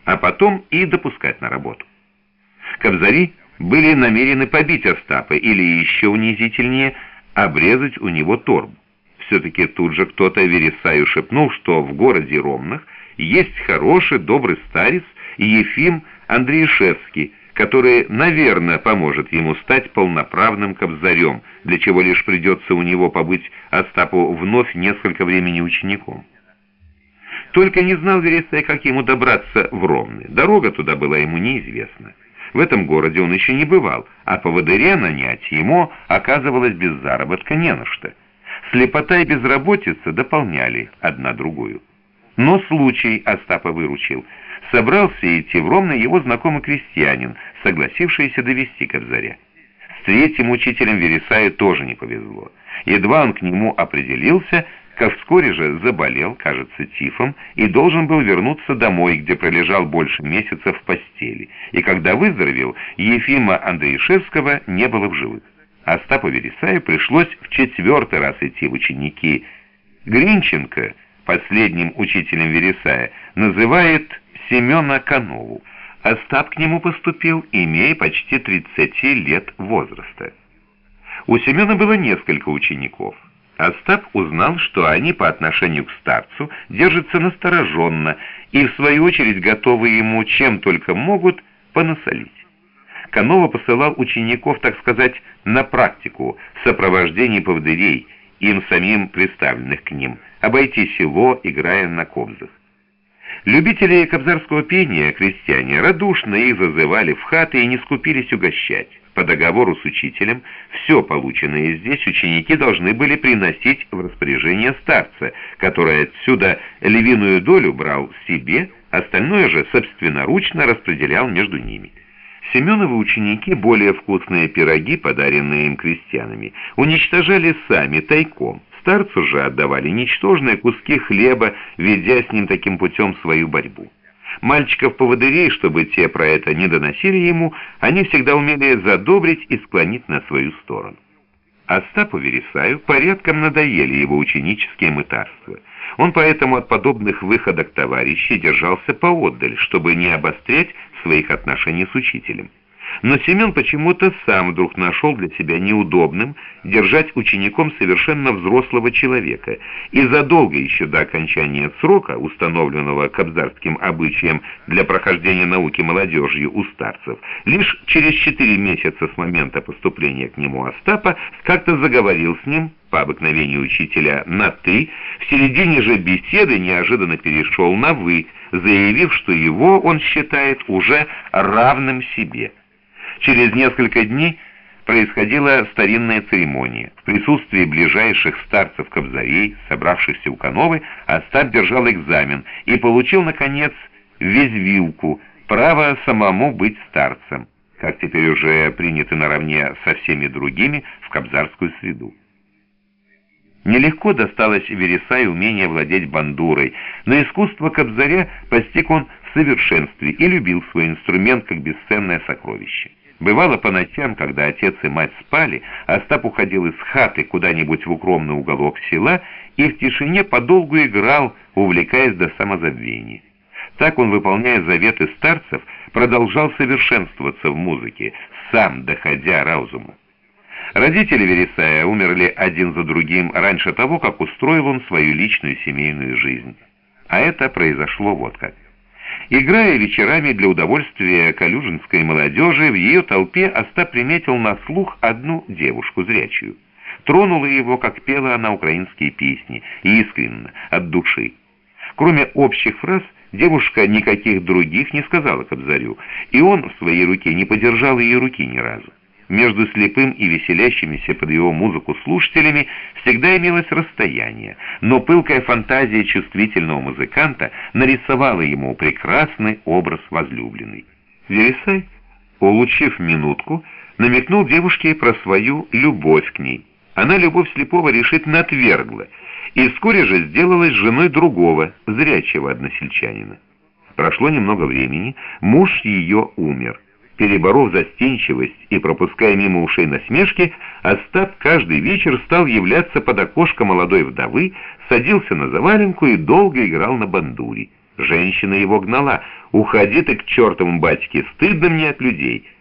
а потом и допускать на работу. Кобзари были намерены побить Остапа или, еще унизительнее, обрезать у него торбу. Все-таки тут же кто-то Вересаю шепнул, что в городе Ромнах есть хороший, добрый старец Ефим Андреишевский, который, наверное, поможет ему стать полноправным кобзарем, для чего лишь придется у него побыть Остапу вновь несколько времени учеником. Только не знал Вересай, как ему добраться в Ромны. Дорога туда была ему неизвестна. В этом городе он еще не бывал, а поводыря нанять ему оказывалось без заработка не на что. Слепота и безработица дополняли одна другую. Но случай Остапа выручил. Собрался идти в Ромны его знакомый крестьянин, согласившийся довести кобзаря. С третьим учителем Вересаю тоже не повезло. Едва он к нему определился, как вскоре же заболел, кажется, тифом, и должен был вернуться домой, где пролежал больше месяца в постели. И когда выздоровел, Ефима Андреишевского не было в живых. Остапу Вересаю пришлось в 4-й раз идти в ученики. Гринченко, последним учителем Вересая, называет Семена Канову. Остап к нему поступил, имея почти 30 лет возраста. У Семена было несколько учеников. Остап узнал, что они по отношению к старцу держатся настороженно и, в свою очередь, готовы ему, чем только могут, понасолить. Канова посылал учеников, так сказать, на практику, в сопровождении поводырей, им самим представленных к ним, обойти село, играя на кобзах. Любители кобзарского пения, крестьяне, радушно их зазывали в хаты и не скупились угощать. По договору с учителем все полученное здесь ученики должны были приносить в распоряжение старца, который отсюда львиную долю брал себе, остальное же собственноручно распределял между ними. Семеновы ученики более вкусные пироги, подаренные им крестьянами, уничтожали сами тайком. Старцу же отдавали ничтожные куски хлеба, ведя с ним таким путем свою борьбу. Мальчиков-поводырей, чтобы те про это не доносили ему, они всегда умели задобрить и склонить на свою сторону. Остапу Вересаю порядком надоели его ученические мытарства. Он поэтому от подобных выходок товарищей держался поотдаль, чтобы не обострять своих отношений с учителем. Но Семен почему-то сам вдруг нашел для себя неудобным держать учеником совершенно взрослого человека, и задолго еще до окончания срока, установленного кобзарским обычаем для прохождения науки молодежью у старцев, лишь через 4 месяца с момента поступления к нему Остапа как-то заговорил с ним, по обыкновению учителя, на «ты», в середине же беседы неожиданно перешел на «вы», заявив, что его он считает уже равным себе. Через несколько дней происходила старинная церемония. В присутствии ближайших старцев-кобзарей, собравшихся у Кановы, Остап держал экзамен и получил, наконец, везвилку, право самому быть старцем, как теперь уже принято наравне со всеми другими в кобзарскую среду. Нелегко досталось Вересаю умение владеть бандурой, но искусство кобзаря постиг он в совершенстве и любил свой инструмент как бесценное сокровище. Бывало по ночам, когда отец и мать спали, Остап уходил из хаты куда-нибудь в укромный уголок села и в тишине подолгу играл, увлекаясь до самозабвения. Так он, выполняя заветы старцев, продолжал совершенствоваться в музыке, сам доходя разуму. Родители Вересая умерли один за другим раньше того, как устроил он свою личную семейную жизнь. А это произошло вот как. Играя вечерами для удовольствия калюжинской молодежи, в ее толпе Остап приметил на слух одну девушку зрячую. Тронула его, как пела она украинские песни, искренне, от души. Кроме общих фраз, девушка никаких других не сказала кобзарю, и он в своей руке не подержал ее руки ни разу. Между слепым и веселящимися под его музыку слушателями всегда имелось расстояние, но пылкая фантазия чувствительного музыканта нарисовала ему прекрасный образ возлюбленной. Вересай, улучив минутку, намекнул девушке про свою любовь к ней. Она любовь слепого решительно отвергла, и вскоре же сделалась женой другого, зрячего односельчанина. Прошло немного времени, муж ее умер. Переборов застенчивость и пропуская мимо ушей насмешки, Остап каждый вечер стал являться под окошко молодой вдовы, садился на заваленку и долго играл на бандуре. Женщина его гнала: «Уходи ты к чертовому батьке, стыдно мне от людей».